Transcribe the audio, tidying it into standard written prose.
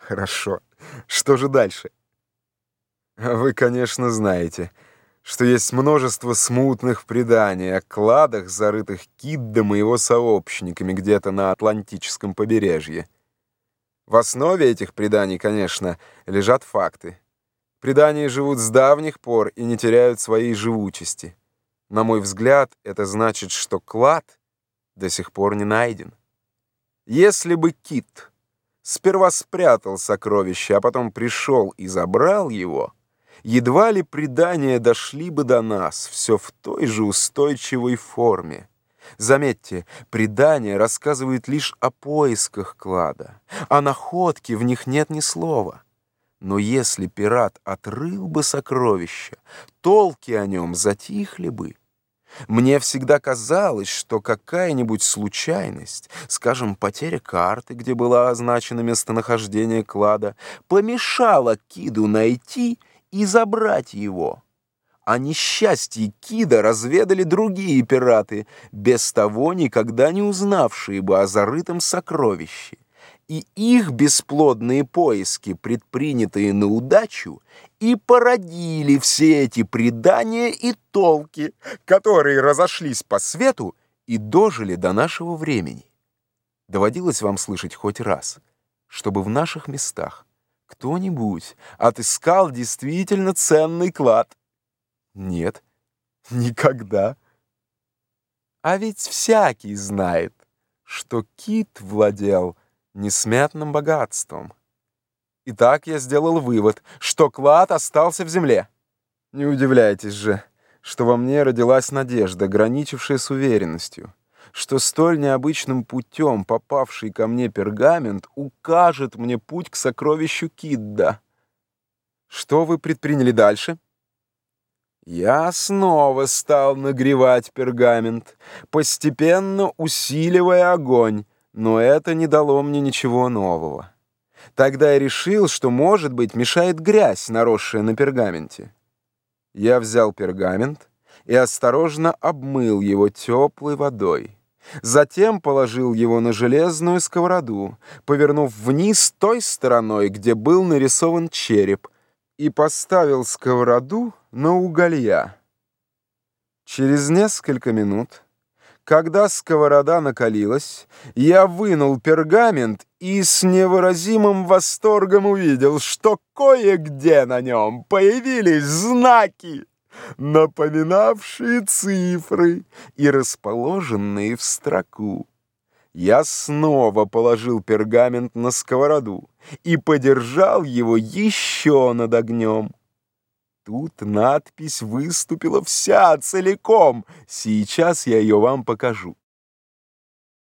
Хорошо. Что же дальше? Вы, конечно, знаете, что есть множество смутных преданий о кладах, зарытых Киддом и его сообщниками где-то на Атлантическом побережье. В основе этих преданий, конечно, лежат факты. Предания живут с давних пор и не теряют своей живучести. На мой взгляд, это значит, что клад до сих пор не найден. Если бы Кит сперва спрятал сокровище, а потом пришел и забрал его, едва ли предания дошли бы до нас, все в той же устойчивой форме. Заметьте, предания рассказывают лишь о поисках клада, о находке в них нет ни слова. Но если пират отрыл бы сокровище, толки о нем затихли бы. Мне всегда казалось, что какая-нибудь случайность, скажем, потеря карты, где было означено местонахождение клада, помешала Киду найти и забрать его. О несчастье Кида разведали другие пираты, без того никогда не узнавшие бы о зарытом сокровище. И их бесплодные поиски, предпринятые на удачу, и породили все эти предания и толки, которые разошлись по свету и дожили до нашего времени. Доводилось вам слышать хоть раз, чтобы в наших местах кто-нибудь отыскал действительно ценный клад? Нет, никогда. А ведь всякий знает, что Кит владел несметным богатством. Итак, я сделал вывод, что клад остался в земле. Не удивляйтесь же, что во мне родилась надежда, граничившая с уверенностью, что столь необычным путем попавший ко мне пергамент укажет мне путь к сокровищу Кидда. Что вы предприняли дальше? Я снова стал нагревать пергамент, постепенно усиливая огонь, но это не дало мне ничего нового. Тогда я решил, что, может быть, мешает грязь, наросшая на пергаменте. Я взял пергамент и осторожно обмыл его теплой водой. Затем положил его на железную сковороду, повернув вниз той стороной, где был нарисован череп, и поставил сковороду на уголья. Через несколько минут, когда сковорода накалилась, я вынул пергамент и с невыразимым восторгом увидел, что кое-где на нем появились знаки, напоминавшие цифры и расположенные в строку. Я снова положил пергамент на сковороду и подержал его еще над огнем. Тут надпись выступила вся целиком. Сейчас я ее вам покажу.